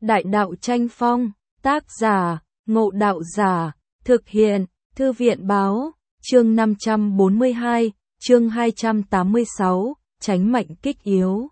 Đại đạo tranh phong, tác giả, Ngộ Đạo Giả, thực hiện, Thư viện báo, chương 542, chương 286, tránh mệnh kích yếu.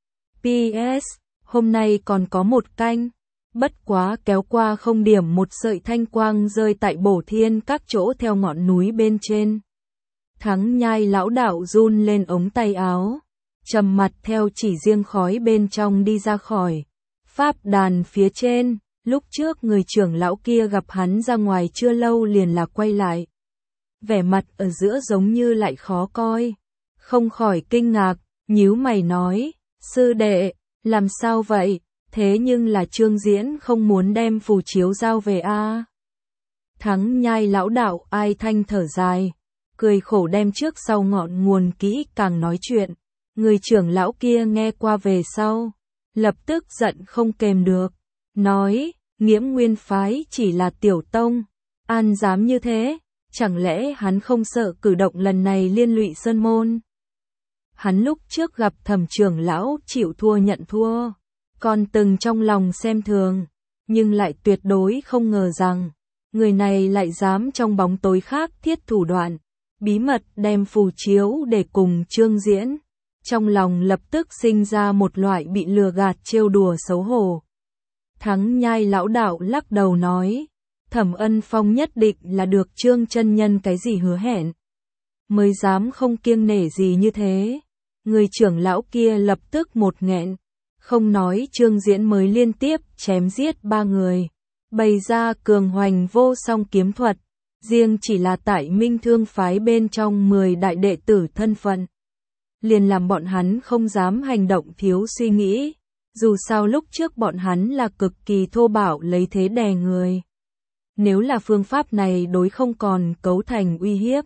PS, hôm nay còn có một canh, bất quá kéo qua không điểm một sợi thanh quang rơi tại bổ thiên các chỗ theo ngọn núi bên trên. Thắng Nhai lão đạo run lên ống tay áo, trầm mặt theo chỉ riêng khói bên trong đi ra khỏi pháp đàn phía trên. Lúc trước người trưởng lão kia gặp hắn ra ngoài chưa lâu liền là quay lại. Vẻ mặt ở giữa giống như lại khó coi. Không khỏi kinh ngạc, nhíu mày nói, sư đệ, làm sao vậy? Thế nhưng là Trương Diễn không muốn đem phù chiếu giao về a. Thắng Nhai lão đạo ai thanh thở dài, cười khổ đem trước sau ngọn nguồn kỹ càng nói chuyện. Người trưởng lão kia nghe qua về sau, lập tức giận không kềm được, nói, Nghiễm Nguyên phái chỉ là tiểu tông, an dám như thế, chẳng lẽ hắn không sợ cử động lần này liên lụy sơn môn? Hắn lúc trước gặp Thẩm trưởng lão chịu thua nhận thua, còn từng trong lòng xem thường, nhưng lại tuyệt đối không ngờ rằng, người này lại dám trong bóng tối khác thiết thủ đoạn, bí mật đem phù chiếu để cùng Trương Diễn. Trong lòng lập tức sinh ra một loại bị lừa gạt trêu đùa xấu hổ. Thắng Nhai lão đạo lắc đầu nói, Thẩm Ân Phong nhất định là được Trương chân nhân cái gì hứa hẹn, mới dám không kiêng nể gì như thế. Người trưởng lão kia lập tức một nghẹn, không nói Trương Diễn mới liên tiếp chém giết 3 người, bày ra cường hoành vô song kiếm thuật, riêng chỉ là tại Minh Thương phái bên trong 10 đại đệ tử thân phận, liền làm bọn hắn không dám hành động thiếu suy nghĩ. Dù sao lúc trước bọn hắn là cực kỳ thô bạo lấy thế đè người. Nếu là phương pháp này đối không còn cấu thành uy hiếp,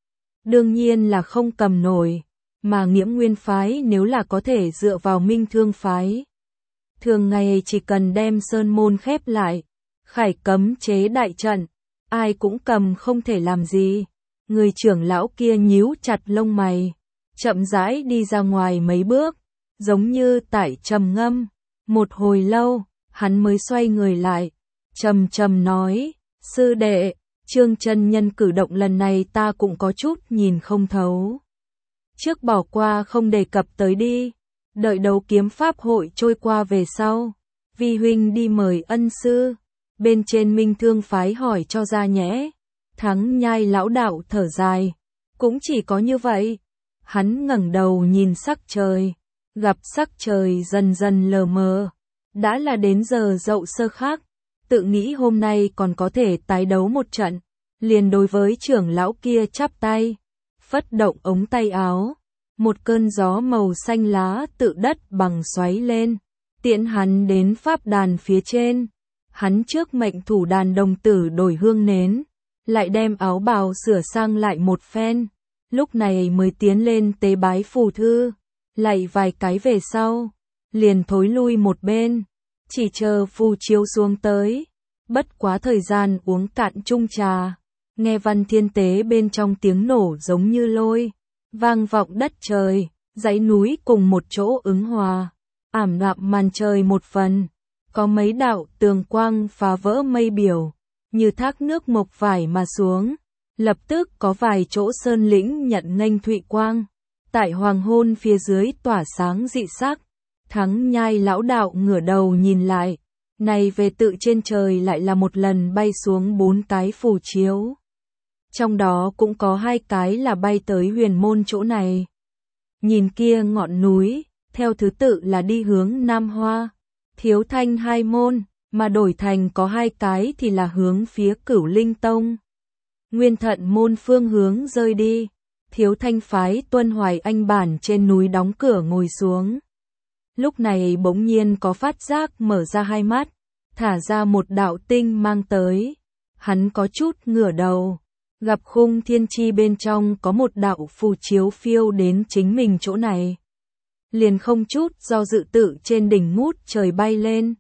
đương nhiên là không cầm nổi, mà Nghiễm Nguyên phái nếu là có thể dựa vào Minh Thương phái, thường ngày chỉ cần đem sơn môn khép lại, khải cấm chế đại trận, ai cũng cầm không thể làm gì. Người trưởng lão kia nhíu chặt lông mày, chậm rãi đi ra ngoài mấy bước, giống như tại trầm ngâm. Một hồi lâu, hắn mới xoay người lại, trầm trầm nói, sư đệ, Trương chân nhân cử động lần này ta cũng có chút nhìn không thấu. Trước bỏ qua không đề cập tới đi, đợi đấu kiếm pháp hội trôi qua về sau, vi huynh đi mời ân sư, bên trên Minh Thương phái hỏi cho ra nhẽ. Thắng Nhai lão đạo thở dài, cũng chỉ có như vậy. Hắn ngẩng đầu nhìn sắc trời, gặp sắc trời dần dần lờ mờ, đã là đến giờ dậu sơ khắc, tự nghĩ hôm nay còn có thể tái đấu một trận, liền đối với trưởng lão kia chắp tay, phất động ống tay áo, một cơn gió màu xanh lá tự đất bằng xoáy lên, tiễn hắn đến pháp đàn phía trên. Hắn trước mệnh thủ đàn đồng tử đổi hương nến, lại đem áo bào sửa sang lại một phen, lúc này mới tiến lên tế bái phù thư, lạy vài cái về sau, liền thối lui một bên, chỉ chờ phù chiếu xuống tới. Bất quá thời gian uống cạn chung trà, nghe Văn Thiên Tế bên trong tiếng nổ giống như lôi, vang vọng đất trời, dãy núi cùng một chỗ ứng hòa, ảm đạm màn trời một phần, có mấy đạo tường quang phá vỡ mây biểu, như thác nước mộc vải mà xuống, lập tức có vài chỗ sơn lĩnh nhận nghênh thụy quang, tại hoàng hôn phía dưới tỏa sáng dị sắc. Thắng Nhai lão đạo ngửa đầu nhìn lại, này về tự trên trời lại là một lần bay xuống 4 cái phù chiếu. Trong đó cũng có 2 cái là bay tới huyền môn chỗ này. Nhìn kia ngọn núi, theo thứ tự là đi hướng Nam Hoa, Thiếu Thanh 2 môn, mà đổi thành có 2 cái thì là hướng phía Cửu Linh Tông. Nguyên Thận môn phương hướng rơi đi, Thiếu Thanh phái Tuân Hoài Anh bản trên núi đóng cửa ngồi xuống. Lúc này bỗng nhiên có phát giác mở ra 2 mắt, thả ra một đạo tinh mang tới. Hắn có chút ngửa đầu, gặp khung thiên chi bên trong có một đạo phù chiếu phiêu đến chính mình chỗ này. Liền không chút do dự tự trên đỉnh ngút trời bay lên.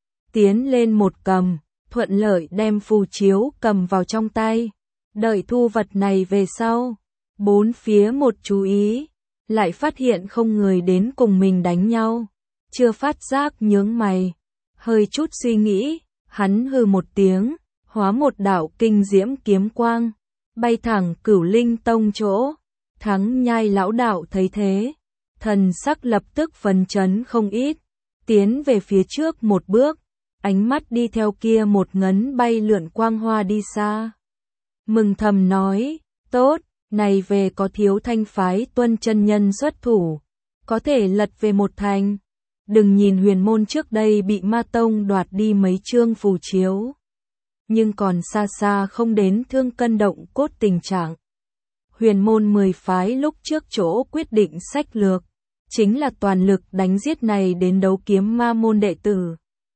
Tiến lên một cầm, thuận lợi đem phù chiếu cầm vào trong tay. Đợi thu vật này về sau, bốn phía một chú ý, lại phát hiện không người đến cùng mình đánh nhau. Chưa phát giác nhướng mày, Hơi chút suy nghĩ, hắn hừ một tiếng, hóa một đạo kinh diễm kiếm quang, bay thẳng Cửu Linh Tông chỗ. Thắng Nhai lão đạo thấy thế, thần sắc lập tức phấn chấn không ít, tiến về phía trước một bước, ánh mắt đi theo kia một ngấn bay lượn quang hoa đi xa. Mừng thầm nói, tốt, này về có Thiếu Thanh phái Tuân chân nhân xuất thủ, có thể lật về một thành. Đừng nhìn huyền môn trước đây bị ma tông đoạt đi mấy chương phù chiếu, nhưng còn xa xa không đến thương cân động cốt tình trạng. Huyền môn 10 phái lúc trước chỗ quyết định sách lược, chính là toàn lực đánh giết này đến đấu kiếm ma môn đệ tử.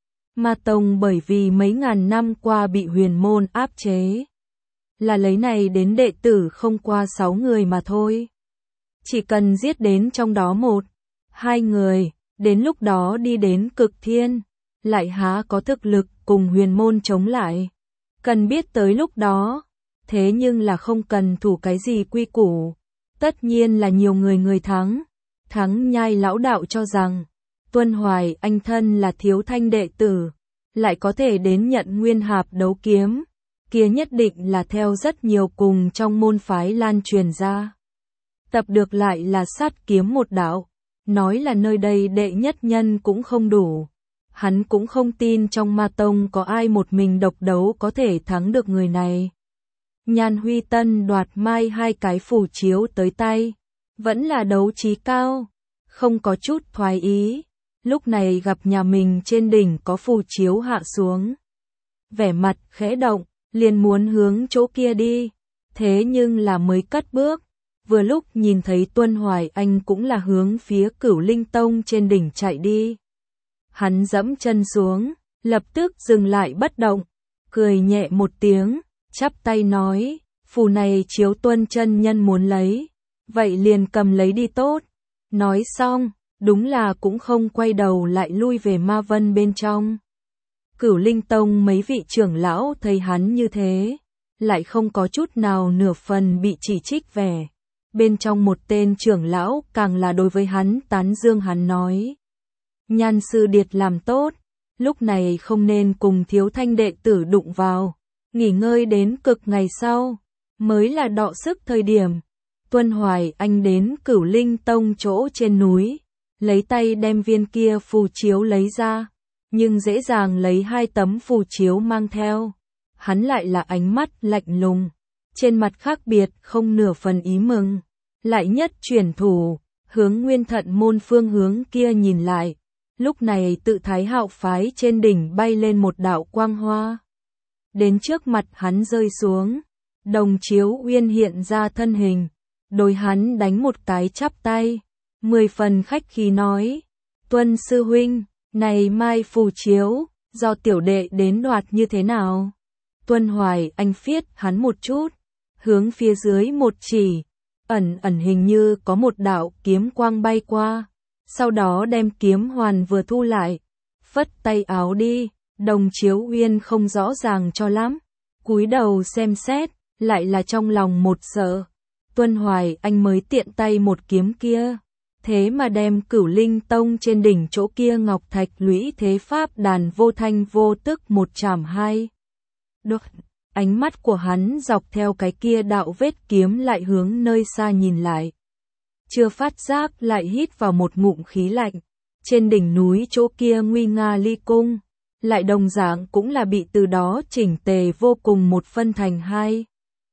Ma tông bởi vì mấy ngàn năm qua bị huyền môn áp chế, là lấy này đến đệ tử không qua 6 người mà thôi. Chỉ cần giết đến trong đó 1-2 người, đến lúc đó đi đến cực thiên, lại há có thực lực cùng huyền môn chống lại. Cần biết tới lúc đó, thế nhưng là không cần thủ cái gì quy củ, tất nhiên là nhiều người thắng. Thắng Nhai lão đạo cho rằng, Tuân Hoài Anh thân là Thiếu Thanh đệ tử, lại có thể đến nhận nguyên hạp đấu kiếm, kia nhất định là theo rất nhiều cùng trong môn phái lan truyền ra. Tập được lại là sát kiếm một đạo, nói là nơi đây đệ nhất nhân cũng không đủ. Hắn cũng không tin trong ma tông có ai một mình độc đấu có thể thắng được người này. Nhan Huy Tân đoạt mai 2 cái phù chiếu tới tay, vẫn là đấu trí cao, không có chút thoái ý. Lúc này gặp nhà mình trên đỉnh có phù chiếu hạ xuống, vẻ mặt khẽ động, liền muốn hướng chỗ kia đi, thế nhưng là mới cất bước, vừa lúc nhìn thấy Tuân Hoài Anh cũng là hướng phía Cửu Linh Tông trên đỉnh chạy đi. Hắn dẫm chân xuống, lập tức dừng lại bất động, cười nhẹ một tiếng, chắp tay nói, phù này chiếu Tuân chân nhân muốn lấy, vậy liền cầm lấy đi tốt. Nói xong, đúng là cũng không quay đầu lại lui về ma vân bên trong. Cửu Linh Tông mấy vị trưởng lão thấy hắn như thế, lại không có chút nào nửa phần bị chỉ trích vẻ. Bên trong một tên trưởng lão càng là đối với hắn tán dương hắn nói. Nhan sư điệt làm tốt, lúc này không nên cùng Thiếu Thanh đệ tử đụng vào, nghỉ ngơi đến cực ngày sau, mới là đọ sức thời điểm. Tuân Hoài Anh đến Cửu Linh Tông chỗ trên núi, lấy tay đem viên kia phù chiếu lấy ra, nhưng dễ dàng lấy 2 tấm phù chiếu mang theo. Hắn lại là ánh mắt lạnh lùng, trên mặt khác biệt không nửa phần ý mừng, lại nhất chuyển thủ, hướng Nguyên Thận môn phương hướng kia nhìn lại. Lúc này tự Thái Hạo phái trên đỉnh bay lên một đạo quang hoa, đến trước mặt hắn rơi xuống, Đồng Chiếu Uyên hiện ra thân hình, đối hắn đánh một cái chắp tay, 10 phần khách khí nói, Tuân sư huynh, này mai phù chiếu, do tiểu đệ đến đoạt như thế nào? Tuân Hoài Anh phiết hắn một chút, hướng phía dưới một chỉ, ẩn hình như có một đạo kiếm quang bay qua, sau đó đem kiếm hoàn vừa thu lại, phất tay áo đi. Đồng Chiếu Uyên không rõ ràng cho lắm, cúi đầu xem xét, lại là trong lòng một sợ. Tuân Hoài Anh mới tiện tay một kiếm kia, thế mà đem Cửu Linh Tông trên đỉnh chỗ kia ngọc thạch lũy thế pháp đàn vô thanh vô tức một chảm 2. Được, ánh mắt của hắn dọc theo cái kia đạo vết kiếm lại hướng nơi xa nhìn lại. Chưa phát giác lại hít vào một ngụm khí lạnh, trên đỉnh núi chỗ kia nguy nga ly cung, lại đồng dạng cũng là bị từ đó chỉnh tề vô cùng một phân thành 2.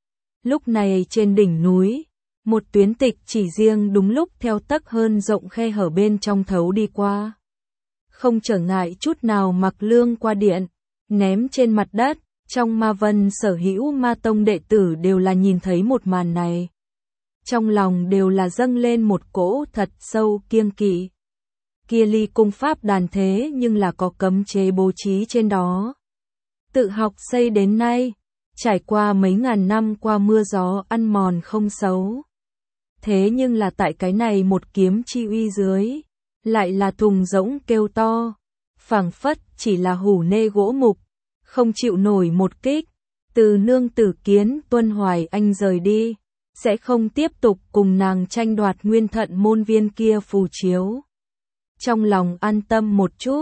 Lúc này trên đỉnh núi, một tuyến tịch chỉ riêng đúng lúc theo tấc hơn rộng khe hở bên trong thấu đi qua. Không trở ngại chút nào mặc lương qua điện, ném trên mặt đất, trong ma vân sở hữu ma tông đệ tử đều là nhìn thấy một màn này. Trong lòng đều là dâng lên một cỗ thật sâu kiêng kỵ. Kia ly cung pháp đàn thế nhưng là có cấm chế bố trí trên đó. Tự học xây đến nay, trải qua mấy ngàn năm qua mưa gió ăn mòn không xấu. Thế nhưng là tại cái này một kiếm chi uy dưới, lại là thùng rỗng kêu to, phảng phất chỉ là hủ nê gỗ mục, không chịu nổi một kích. Từ nương tử kiến Tuân Hoài Anh rời đi, sẽ không tiếp tục cùng nàng tranh đoạt Nguyên Thận môn viên kia phù chiếu. Trong lòng an tâm một chút,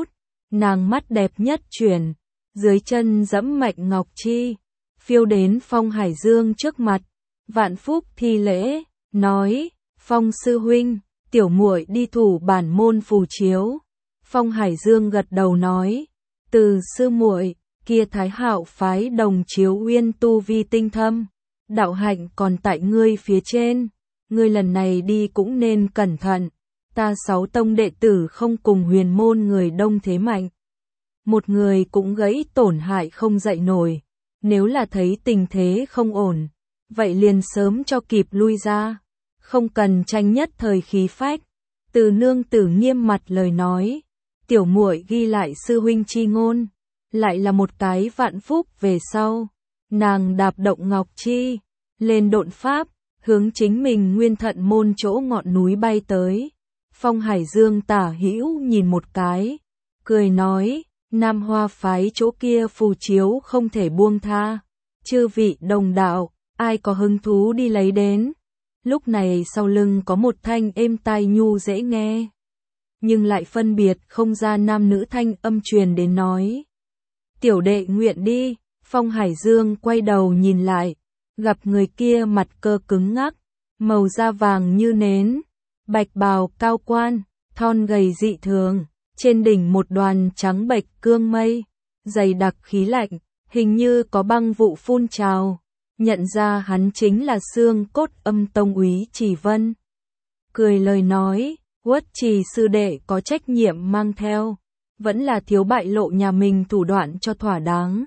nàng mắt đẹp nhất chuyển, dưới chân dẫm mạnh ngọc chi, phiêu đến Phong Hải Dương trước mặt, vạn phúc thi lễ, nói, Phong sư huynh, tiểu muội đi thủ bản môn phù chiếu. Phong Hải Dương gật đầu nói, từ sư muội, kia Thái Hạo phái Đồng Chiếu Uyên tu vi tinh thâm, đạo hạnh còn tại ngươi phía trên, ngươi lần này đi cũng nên cẩn thận, ta 6 tông đệ tử không cùng huyền môn người đông thế mạnh. Một người cũng gãy tổn hại không dậy nổi, nếu là thấy tình thế không ổn, vậy liền sớm cho kịp lui ra, không cần tranh nhất thời khí phách. Từ nương tử nghiêm mặt lời nói, tiểu muội ghi lại sư huynh chi ngôn, lại là một cái vạn phúc về sau, nàng đạp động ngọc chi, lên độn pháp, hướng chính mình Nguyên Thận môn chỗ ngọn núi bay tới. Phong Hải Dương tả hữu nhìn một cái, cười nói, Nam Hoa phái chỗ kia phù chiếu không thể buông tha, chư vị đồng đạo, ai có hứng thú đi lấy đến. Lúc này sau lưng có một thanh êm tai nhu dễ nghe, nhưng lại phân biệt không ra nam nữ thanh âm truyền đến nói, tiểu đệ nguyện đi. Phong Hải Dương quay đầu nhìn lại, gặp người kia mặt cơ cứng ngắc, màu da vàng như nến, bạch bào cao quan, thon gầy dị thường, trên đỉnh một đoàn trắng bệch cương mây, dày đặc khí lạnh, hình như có băng vụ phun trào, nhận ra hắn chính là Xương Cốt Âm tông úy Chỉ Vân. Cười lời nói, Uất Trì sư đệ có trách nhiệm mang theo, vẫn là thiếu bại lộ nhà mình thủ đoạn cho thỏa đáng.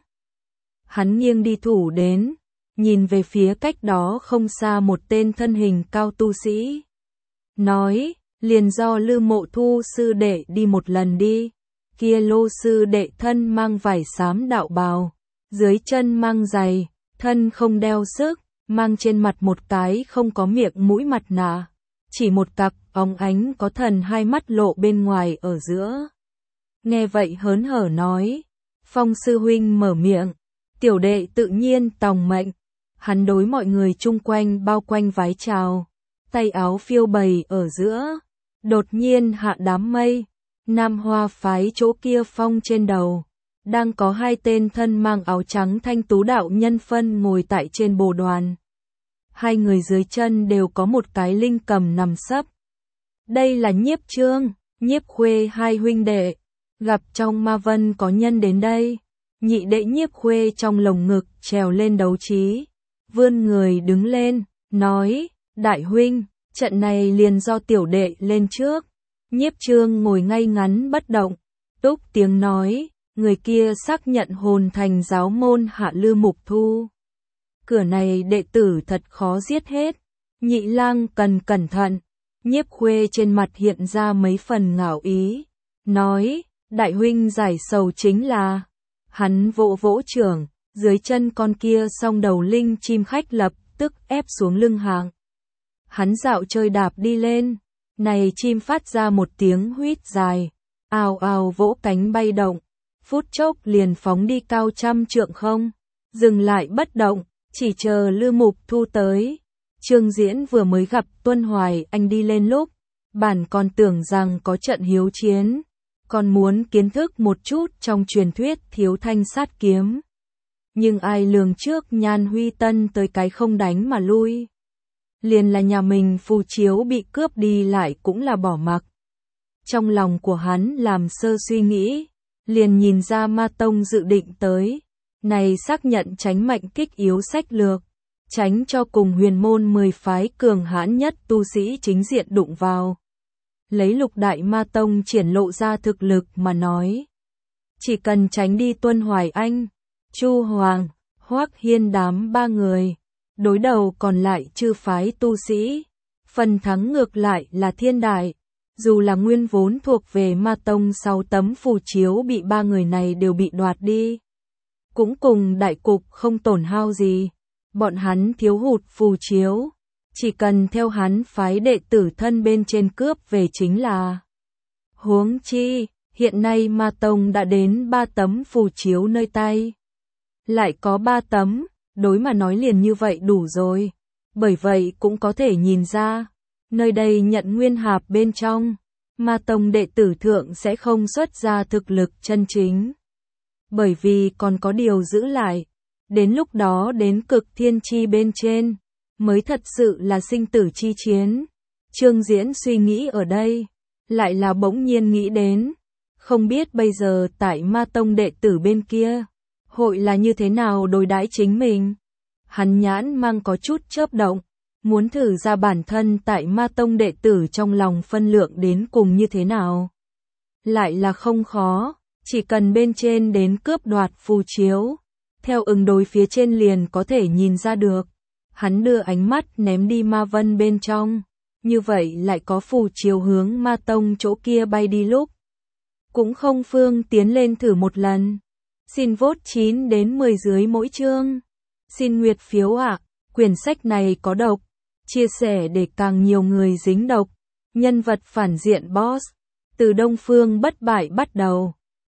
Hắn nghiêng đi thủ đến, nhìn về phía cách đó không xa một tên thân hình cao tu sĩ. Nói, liền do Lư Mộ Thu sư đệ đi một lần đi, kia Lô sư đệ thân mang vải xám đạo bào, dưới chân mang giày, thân không đeo sức, mang trên mặt một cái không có miệng mũi mặt nạ, chỉ một cặp óng ánh có thần hai mắt lộ bên ngoài ở giữa. Nghe vậy hớn hở nói, Phong sư huynh mở miệng, tiểu đệ tự nhiên tòng mệnh. Hắn đối mọi người chung quanh bao quanh vái chào, tay áo phiêu bày ở giữa, đột nhiên hạ đám mây, Nam Hoa phái chỗ kia phong trên đầu, đang có 2 tên thân mang áo trắng thanh tú đạo nhân phân ngồi tại trên bồ đoàn. 2 người dưới chân đều có một cái linh cầm nằm sấp. Đây là Nhiếp Trương, Nhiếp Khuê 2 huynh đệ, gặp trong ma vân có nhân đến đây, nhị đệ Nhiếp Khuê trong lồng ngực trèo lên đấu trí, vươn người đứng lên, nói, đại huynh, trận này liền do tiểu đệ lên trước. Nhiếp Trương ngồi ngay ngắn bất động, túc tiếng nói, người kia xác nhận hồn thành giáo môn Hạ Lư Mục Thu. Cửa này đệ tử thật khó giết hết, nhị lang cần cẩn thận. Nhiếp Khuê trên mặt hiện ra mấy phần ngạo ý, nói, đại huynh giải sầu chính là, hắn vỗ vỗ trưởng, dưới chân con kia song đầu linh chim khách lập tức ép xuống lưng hạng. Hắn dạo chơi đạp đi lên, này chim phát ra một tiếng huýt dài, ào ào vỗ cánh bay động, phút chốc liền phóng đi cao trăm trượng không, dừng lại bất động, chỉ chờ Lư Mục Thu tới. Trương Diễn vừa mới gặp Tuân Hoài Anh đi lên lúc, bản còn tưởng rằng có trận hiếu chiến, còn muốn kiến thức một chút trong truyền thuyết thiếu thanh sát kiếm. Nhưng ai lường trước Nhan Huy Tân tới cái không đánh mà lui. Liền là nhà mình phù chiếu bị cướp đi lại cũng là bỏ mặc. Trong lòng của hắn làm sơ suy nghĩ, liền nhìn ra Ma Tông dự định tới, này xác nhận tránh mạnh kích yếu sách lược, tránh cho cùng huyền môn 10 phái cường hãn nhất tu sĩ chính diện đụng vào. Lấy Lục Đại Ma Tông triển lộ ra thực lực mà nói, chỉ cần tránh đi Tuân Hoài Anh, Chu Hoàng, Hoắc Hiên đám 3 người, đối đầu còn lại chư phái tu sĩ, phần thắng ngược lại là thiên đại. Dù là nguyên vốn thuộc về Ma Tông 6 tấm phù chiếu bị 3 người này đều bị đoạt đi, cũng cùng đại cục không tổn hao gì. Bọn hắn thiếu hụt phù chiếu, chỉ cần theo hắn phái đệ tử thân bên trên cướp về chính là. Huống chi, hiện nay Ma Tông đã đến 3 tấm phù chiếu nơi tay. Lại có 3 tấm, đối mà nói liền như vậy đủ rồi. Bởi vậy cũng có thể nhìn ra, nơi đây nhận nguyên hạp bên trong, Ma tông đệ tử thượng sẽ không xuất ra thực lực chân chính. Bởi vì còn có điều giữ lại. Đến lúc đó đến cực thiên chi bên trên, mới thật sự là sinh tử chi chiến. Trương Diễn suy nghĩ ở đây, lại là bỗng nhiên nghĩ đến. Không biết bây giờ tại ma tông đệ tử bên kia, hội là như thế nào đối đãi chính mình. Hắn nhãn mang có chút chớp động, muốn thử ra bản thân tại ma tông đệ tử trong lòng phân lượng đến cùng như thế nào. Lại là không khó, chỉ cần bên trên đến cướp đoạt phù chiếu, theo ứng đối phía trên liền có thể nhìn ra được. Hắn đưa ánh mắt ném đi ma vân bên trong, như vậy lại có phù chiếu hướng ma tông chỗ kia bay đi lúc. Cũng không phương tiến lên thử một lần. Xin vote 9 đến 10 dưới mỗi chương. Xin nguyệt phiếu ạ, quyển sách này có độc. Chia sẻ để càng nhiều người dính độc. Nhân vật phản diện boss. Từ Đông Phương bất bại bắt đầu.